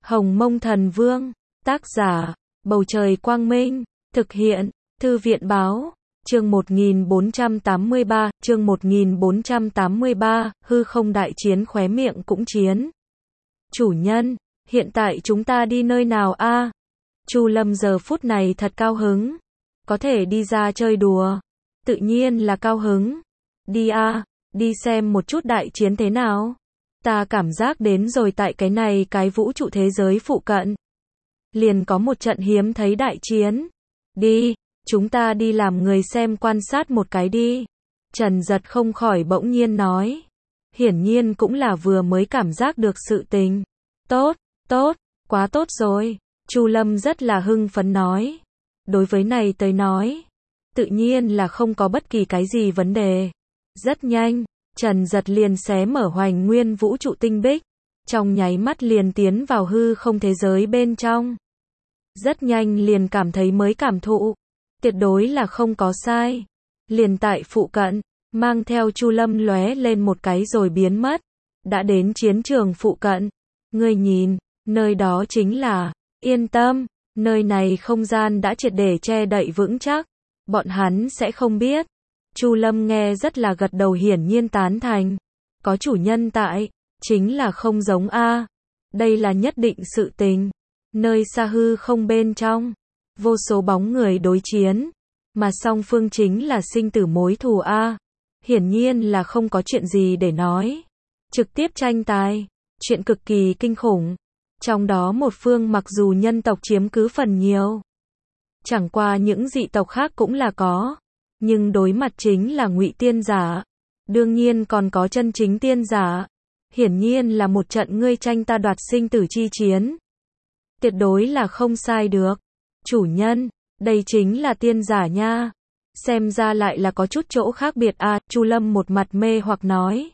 Hồng Mông Thần Vương, tác giả, Bầu Trời Quang Minh, thực hiện, Thư viện Báo, chương 1483, hư không đại chiến khóe miệng cũng chiến. Chủ nhân, hiện tại chúng ta đi nơi nào a? Chu Lâm giờ phút này thật cao hứng, có thể đi ra chơi đùa, tự nhiên là cao hứng. Đi a, đi xem một chút đại chiến thế nào. Ta cảm giác đến rồi tại cái này cái vũ trụ thế giới phụ cận. Liền có một trận hiếm thấy đại chiến. Đi, chúng ta đi làm người xem quan sát một cái đi. Trần Giật không khỏi bỗng nhiên nói. Hiển nhiên cũng là vừa mới cảm giác được sự tình. Tốt, tốt, quá tốt rồi. Chu Lâm rất là hưng phấn nói. Đối với này tới nói, tự nhiên là không có bất kỳ cái gì vấn đề. Rất nhanh, Trần Giật liền xé mở hoành nguyên vũ trụ tinh bích, trong nháy mắt liền tiến vào hư không thế giới bên trong. Rất nhanh liền cảm thấy mới cảm thụ, tuyệt đối là không có sai. Liền tại phụ cận, mang theo Chu Lâm lóe lên một cái rồi biến mất, đã đến chiến trường phụ cận. Ngươi nhìn, nơi đó chính là, yên tâm, nơi này không gian đã triệt để che đậy vững chắc, bọn hắn sẽ không biết. Chu Lâm nghe rất là gật đầu hiển nhiên tán thành. Có chủ nhân tại, chính là không giống a. Đây là nhất định sự tình. Nơi xa hư không bên trong, vô số bóng người đối chiến, mà song phương chính là sinh tử mối thù a. Hiển nhiên là không có chuyện gì để nói. Trực tiếp tranh tài, chuyện cực kỳ kinh khủng. Trong đó một phương mặc dù nhân tộc chiếm cứ phần nhiều, chẳng qua những dị tộc khác cũng là có. Nhưng đối mặt chính là ngụy tiên giả, đương nhiên còn có chân chính tiên giả. Hiển nhiên là một trận ngươi tranh ta đoạt sinh tử chi chiến. Tuyệt đối là không sai được. Chủ nhân, đây chính là tiên giả nha. Xem ra lại là có chút chỗ khác biệt a. Chu Lâm một mặt mê hoặc nói.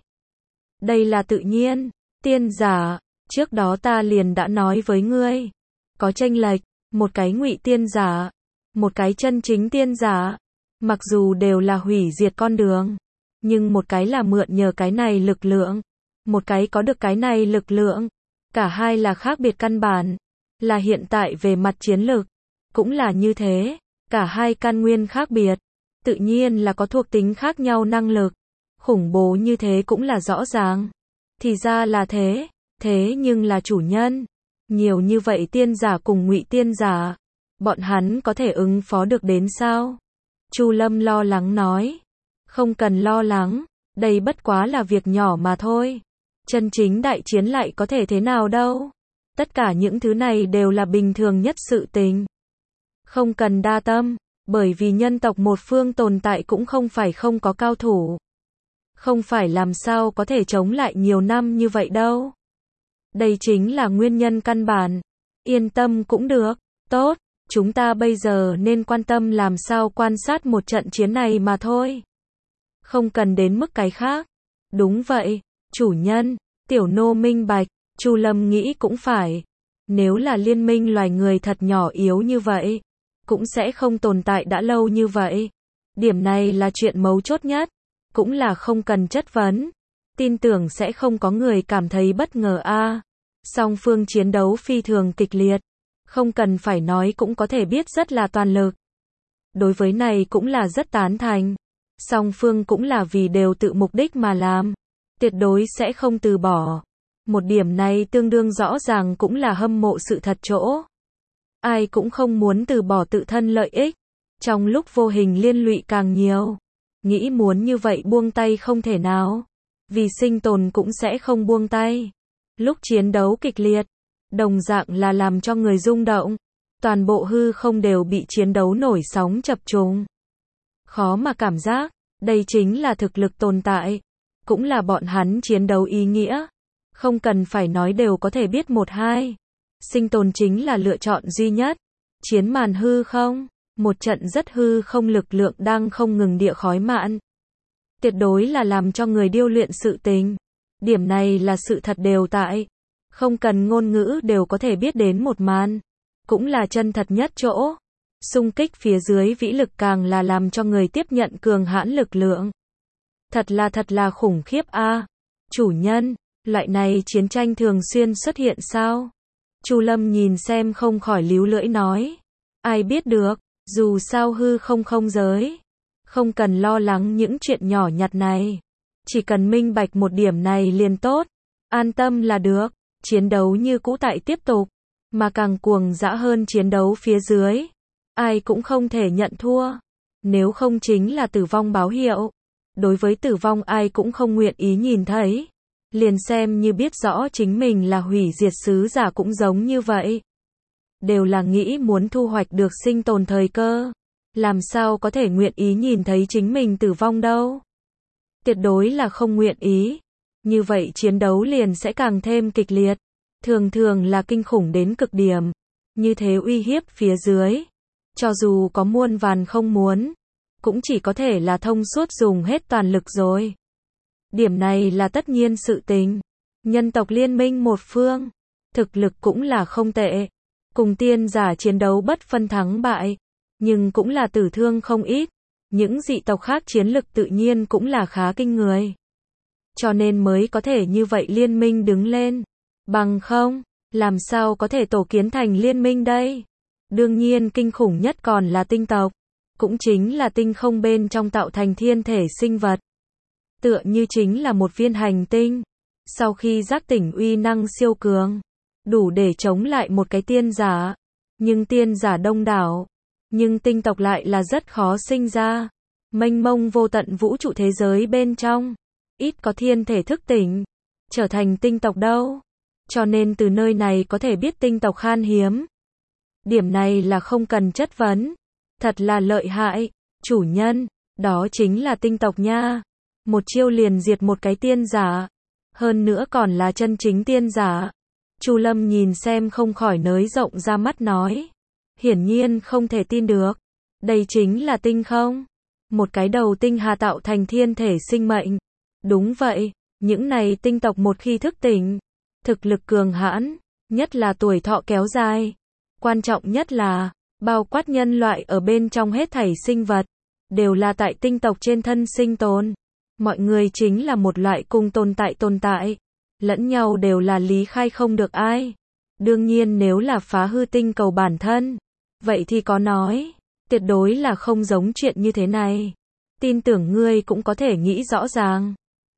Đây là tự nhiên, tiên giả, trước đó ta liền đã nói với ngươi. Có chênh lệch, một cái ngụy tiên giả, một cái chân chính tiên giả. Mặc dù đều là hủy diệt con đường, nhưng một cái là mượn nhờ cái này lực lượng, một cái có được cái này lực lượng. Cả hai là khác biệt căn bản, là hiện tại về mặt chiến lược, cũng là như thế. Cả hai căn nguyên khác biệt, tự nhiên là có thuộc tính khác nhau năng lực. Khủng bố như thế cũng là rõ ràng. Thì ra là thế, thế nhưng là chủ nhân. Nhiều như vậy tiên giả cùng ngụy tiên giả, bọn hắn có thể ứng phó được đến sao? Chu Lâm lo lắng nói. Không cần lo lắng, đây bất quá là việc nhỏ mà thôi. Chân chính đại chiến lại có thể thế nào đâu. Tất cả những thứ này đều là bình thường nhất sự tình. Không cần đa tâm, bởi vì nhân tộc một phương tồn tại cũng không phải không có cao thủ. Không phải làm sao có thể chống lại nhiều năm như vậy đâu. Đây chính là nguyên nhân căn bản. Yên tâm cũng được, tốt. Chúng ta bây giờ nên quan tâm làm sao quan sát một trận chiến này mà thôi. Không cần đến mức cái khác. Đúng vậy, chủ nhân, tiểu nô minh bạch. Chu Lâm nghĩ cũng phải. Nếu là liên minh loài người thật nhỏ yếu như vậy, cũng sẽ không tồn tại đã lâu như vậy. Điểm này là chuyện mấu chốt nhất, cũng là không cần chất vấn. Tin tưởng sẽ không có người cảm thấy bất ngờ a. Song phương chiến đấu phi thường kịch liệt. Không cần phải nói cũng có thể biết rất là toàn lực. Đối với này cũng là rất tán thành. Song phương cũng là vì đều tự mục đích mà làm. Tuyệt đối sẽ không từ bỏ. Một điểm này tương đương rõ ràng cũng là hâm mộ sự thật chỗ. Ai cũng không muốn từ bỏ tự thân lợi ích. Trong lúc vô hình liên lụy càng nhiều. Nghĩ muốn như vậy buông tay không thể nào. Vì sinh tồn cũng sẽ không buông tay. Lúc chiến đấu kịch liệt, đồng dạng là làm cho người rung động. Toàn bộ hư không đều bị chiến đấu nổi sóng chập trùng. Khó mà cảm giác, đây chính là thực lực tồn tại. Cũng là bọn hắn chiến đấu ý nghĩa. Không cần phải nói đều có thể biết một hai. Sinh tồn chính là lựa chọn duy nhất. Chiến màn hư không, một trận rất hư không lực lượng đang không ngừng địa khói mạn. Tuyệt đối là làm cho người điêu luyện sự tình. Điểm này là sự thật đều tại. Không cần ngôn ngữ đều có thể biết đến một màn. Cũng là chân thật nhất chỗ. Xung kích phía dưới vĩ lực càng là làm cho người tiếp nhận cường hãn lực lượng. Thật là khủng khiếp a. Chủ nhân, loại này chiến tranh thường xuyên xuất hiện sao? Chu Lâm nhìn xem không khỏi líu lưỡi nói. Ai biết được, dù sao hư không không giới. Không cần lo lắng những chuyện nhỏ nhặt này. Chỉ cần minh bạch một điểm này liền tốt. An tâm là được. Chiến đấu như cũ tại tiếp tục. Mà càng cuồng dã hơn chiến đấu phía dưới. Ai cũng không thể nhận thua. Nếu không chính là tử vong báo hiệu. Đối với tử vong ai cũng không nguyện ý nhìn thấy. Liền xem như biết rõ chính mình là hủy diệt sứ giả cũng giống như vậy. Đều là nghĩ muốn thu hoạch được sinh tồn thời cơ. Làm sao có thể nguyện ý nhìn thấy chính mình tử vong đâu. Tuyệt đối là không nguyện ý. Như vậy chiến đấu liền sẽ càng thêm kịch liệt. Thường thường là kinh khủng đến cực điểm. Như thế uy hiếp phía dưới. Cho dù có muôn vàn không muốn. Cũng chỉ có thể là thông suốt dùng hết toàn lực rồi. Điểm này là tất nhiên sự tình. Nhân tộc liên minh một phương. Thực lực cũng là không tệ. Cùng tiên giả chiến đấu bất phân thắng bại. Nhưng cũng là tử thương không ít. Những dị tộc khác chiến lực tự nhiên cũng là khá kinh người. Cho nên mới có thể như vậy liên minh đứng lên. Bằng không, làm sao có thể tổ kiến thành liên minh đây? Đương nhiên kinh khủng nhất còn là tinh tộc. Cũng chính là tinh không bên trong tạo thành thiên thể sinh vật. Tựa như chính là một viên hành tinh. Sau khi giác tỉnh uy năng siêu cường. Đủ để chống lại một cái tiên giả. Nhưng tiên giả đông đảo. Nhưng tinh tộc lại là rất khó sinh ra. Mênh mông vô tận vũ trụ thế giới bên trong. Ít có thiên thể thức tỉnh. Trở thành tinh tộc đâu. Cho nên từ nơi này có thể biết tinh tộc khan hiếm. Điểm này là không cần chất vấn. Thật là lợi hại. Chủ nhân, đó chính là tinh tộc nha. Một chiêu liền diệt một cái tiên giả. Hơn nữa còn là chân chính tiên giả. Chu Lâm nhìn xem không khỏi nới rộng ra mắt nói. Hiển nhiên không thể tin được. Đây chính là tinh không? Một cái đầu tinh hà tạo thành thiên thể sinh mệnh. Đúng vậy, những này tinh tộc một khi thức tỉnh. Thực lực cường hãn, nhất là tuổi thọ kéo dài. Quan trọng nhất là, bao quát nhân loại ở bên trong hết thảy sinh vật. Đều là tại tinh tộc trên thân sinh tồn. Mọi người chính là một loại cùng tồn tại. Lẫn nhau đều là lý khai không được ai. Đương nhiên nếu là phá hư tinh cầu bản thân. Vậy thì có nói. Tuyệt đối là không giống chuyện như thế này. Tin tưởng ngươi cũng có thể nghĩ rõ ràng.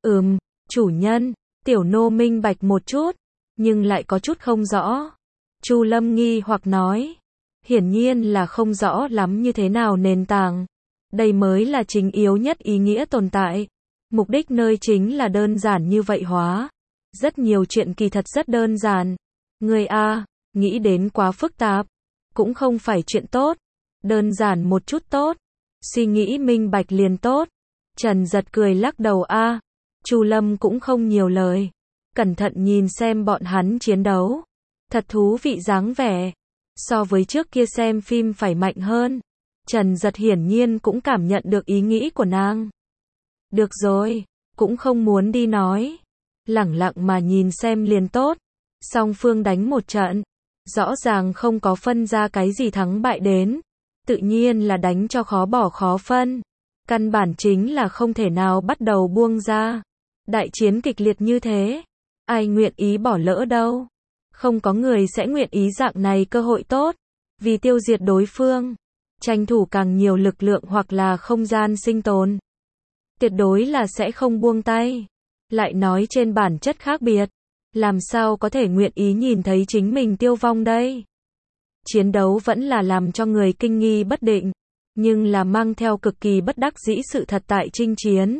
Chủ nhân, tiểu nô minh bạch một chút. Nhưng lại có chút không rõ. Chu Lâm nghi hoặc nói. Hiển nhiên là không rõ lắm như thế nào nền tảng. Đây mới là chính yếu nhất ý nghĩa tồn tại. Mục đích nơi chính là đơn giản như vậy hóa. Rất nhiều chuyện kỳ thật rất đơn giản. Người A, nghĩ đến quá phức tạp. Cũng không phải chuyện tốt. Đơn giản một chút tốt. Suy nghĩ minh bạch liền tốt. Trần Giật cười lắc đầu A. Chu Lâm cũng không nhiều lời. Cẩn thận nhìn xem bọn hắn chiến đấu. Thật thú vị dáng vẻ. So với trước kia xem phim phải mạnh hơn. Trần Giật hiển nhiên cũng cảm nhận được ý nghĩ của nàng. Được rồi, cũng không muốn đi nói. Lẳng lặng mà nhìn xem liền tốt. Song phương đánh một trận. Rõ ràng không có phân ra cái gì thắng bại đến. Tự nhiên là đánh cho khó bỏ khó phân. Căn bản chính là không thể nào bắt đầu buông ra. Đại chiến kịch liệt như thế. Ai nguyện ý bỏ lỡ đâu. Không có người sẽ nguyện ý dạng này cơ hội tốt. Vì tiêu diệt đối phương. Tranh thủ càng nhiều lực lượng hoặc là không gian sinh tồn. Tuyệt đối là sẽ không buông tay. Lại nói trên bản chất khác biệt. Làm sao có thể nguyện ý nhìn thấy chính mình tiêu vong đây? Chiến đấu vẫn là làm cho người kinh nghi bất định. Nhưng là mang theo cực kỳ bất đắc dĩ sự thật tại chinh chiến.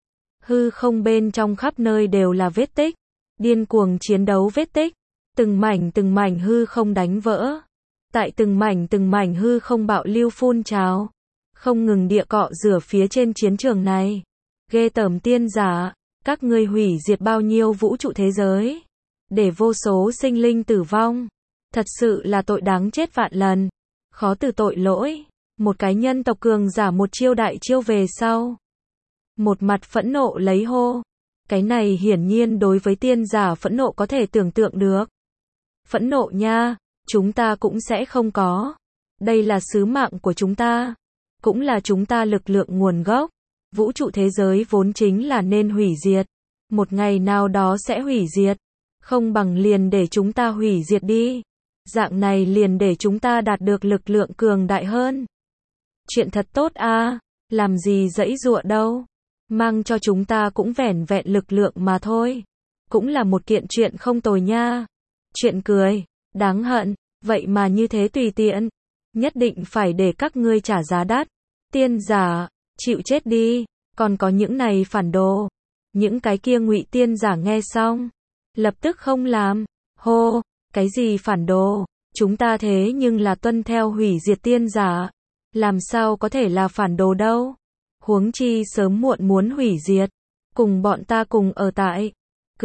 Hư không bên trong khắp nơi đều là vết tích. Điên cuồng chiến đấu vết tích. Từng mảnh hư không đánh vỡ. Tại từng mảnh hư không bạo lưu phun trào. Không ngừng địa cọ rửa phía trên chiến trường này. Ghê tởm tiên giả. Các ngươi hủy diệt bao nhiêu vũ trụ thế giới. Để vô số sinh linh tử vong. Thật sự là tội đáng chết vạn lần. Khó từ tội lỗi. Một cái nhân tộc cường giả một chiêu đại chiêu về sau. Một mặt phẫn nộ lấy hô. Cái này hiển nhiên đối với tiên giả phẫn nộ có thể tưởng tượng được. Phẫn nộ nha, chúng ta cũng sẽ không có. Đây là sứ mạng của chúng ta. Cũng là chúng ta lực lượng nguồn gốc. Vũ trụ thế giới vốn chính là nên hủy diệt. Một ngày nào đó sẽ hủy diệt. Không bằng liền để chúng ta hủy diệt đi. Dạng này liền để chúng ta đạt được lực lượng cường đại hơn. Chuyện thật tốt a, làm gì giãy giụa đâu. Mang cho chúng ta cũng vẻn vẹn lực lượng mà thôi. Cũng là một kiện chuyện không tồi nha. Chuyện cười, đáng hận, vậy mà như thế tùy tiện. Nhất định phải để các ngươi trả giá đắt. Tiên giả, chịu chết đi, còn có những này phản đồ. Những cái kia ngụy tiên giả nghe xong, lập tức không làm. Hô, cái gì phản đồ, chúng ta thế nhưng là tuân theo hủy diệt tiên giả. Làm sao có thể là phản đồ đâu. Huống chi sớm muộn muốn hủy diệt. Cùng bọn ta cùng ở tại. Cứ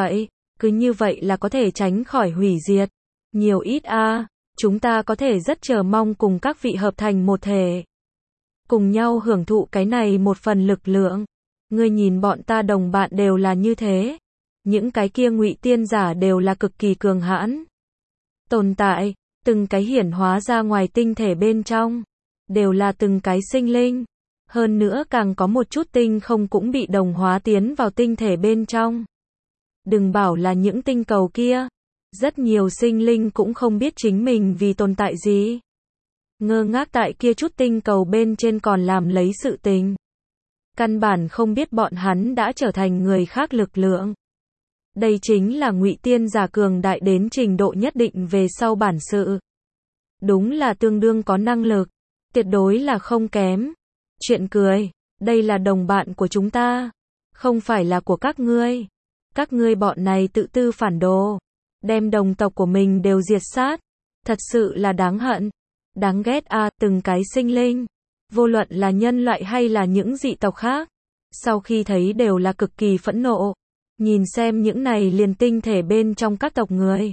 như vậy là có thể tránh khỏi hủy diệt. Nhiều ít a, chúng ta có thể rất chờ mong cùng các vị hợp thành một thể. Cùng nhau hưởng thụ cái này một phần lực lượng. Ngươi nhìn bọn ta đồng bạn đều là như thế. Những cái kia ngụy tiên giả đều là cực kỳ cường hãn. Tồn tại, từng cái hiển hóa ra ngoài tinh thể bên trong. Đều là từng cái sinh linh. Hơn nữa càng có một chút tinh không cũng bị đồng hóa tiến vào tinh thể bên trong. Đừng bảo là những tinh cầu kia. Rất nhiều sinh linh cũng không biết chính mình vì tồn tại gì. Ngơ ngác tại kia chút tinh cầu bên trên còn làm lấy sự tình. Căn bản không biết bọn hắn đã trở thành người khác lực lượng. Đây chính là ngụy tiên giả cường đại đến trình độ nhất định về sau bản sự. Đúng là tương đương có năng lực. Tuyệt đối là không kém. Chuyện cười, đây là đồng bạn của chúng ta. Không phải là của các ngươi. Các ngươi bọn này tự tư phản đồ. Đem đồng tộc của mình đều diệt sát. Thật sự là đáng hận. Đáng ghét a, từng cái sinh linh. Vô luận là nhân loại hay là những dị tộc khác. Sau khi thấy đều là cực kỳ phẫn nộ. Nhìn xem những này liền tinh thể bên trong các tộc người.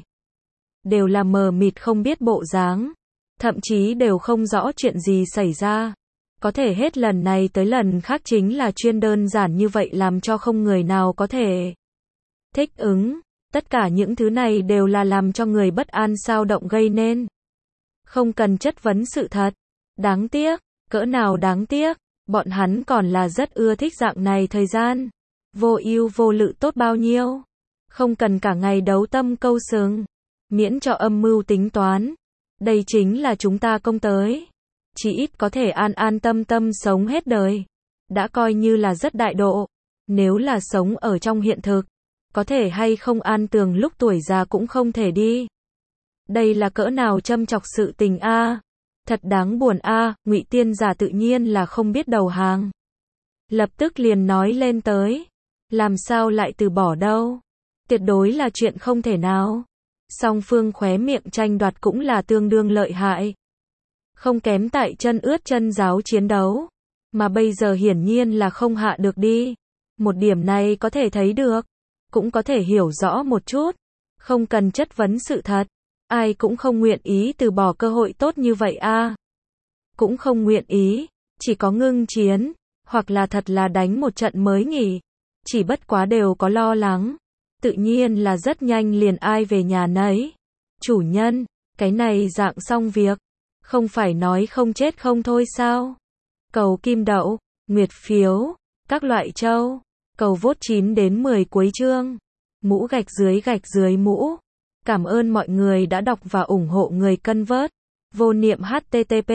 Đều là mờ mịt không biết bộ dáng. Thậm chí đều không rõ chuyện gì xảy ra. Có thể hết lần này tới lần khác chính là chuyên đơn giản như vậy làm cho không người nào có thể thích ứng. Tất cả những thứ này đều là làm cho người bất an xao động gây nên. Không cần chất vấn sự thật. Đáng tiếc, cỡ nào đáng tiếc, bọn hắn còn là rất ưa thích dạng này thời gian. Vô ưu vô lự tốt bao nhiêu. Không cần cả ngày đấu tâm câu sừng. Miễn cho âm mưu tính toán. Đây chính là chúng ta công tới. Chỉ ít có thể an an tâm tâm sống hết đời. Đã coi như là rất đại độ. Nếu là sống ở trong hiện thực, có thể hay không an tường lúc tuổi già cũng không thể đi. Đây là cỡ nào châm chọc sự tình a. Thật đáng buồn a, ngụy tiên giả tự nhiên là không biết đầu hàng. Lập tức liền nói lên tới. Làm sao lại từ bỏ đâu. Tuyệt đối là chuyện không thể nào. Song phương khóe miệng tranh đoạt cũng là tương đương lợi hại. Không kém tại chân ướt chân ráo chiến đấu. Mà bây giờ hiển nhiên là không hạ được đi. Một điểm này có thể thấy được. Cũng có thể hiểu rõ một chút. Không cần chất vấn sự thật. Ai cũng không nguyện ý từ bỏ cơ hội tốt như vậy a. Cũng không nguyện ý. Chỉ có ngưng chiến. Hoặc là thật là đánh một trận mới nghỉ. Chỉ bất quá đều có lo lắng. Tự nhiên là rất nhanh liền ai về nhà nấy. Chủ nhân, cái này dạng xong việc. Không phải nói không chết không thôi sao? Cầu kim đậu, nguyệt phiếu, các loại châu. Cầu vote 9 đến 10 cuối chương. Mũ gạch dưới mũ. Cảm ơn mọi người đã đọc và ủng hộ người cân vớt. Vô niệm http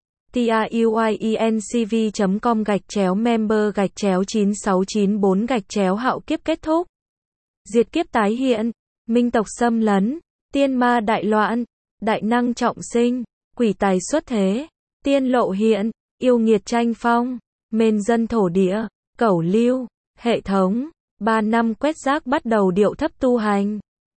truyencv.com/member/9694 hạo kiếp kết thúc. Diệt kiếp tái hiện. Minh tộc xâm lấn. Tiên ma đại loạn. Đại năng trọng sinh. Quỷ tài xuất thế. Tiên lộ hiện. Yêu nghiệt tranh phong. Mên dân thổ địa. Cẩu lưu. Hệ thống. 3 năm quét rác bắt đầu điệu thấp tu hành.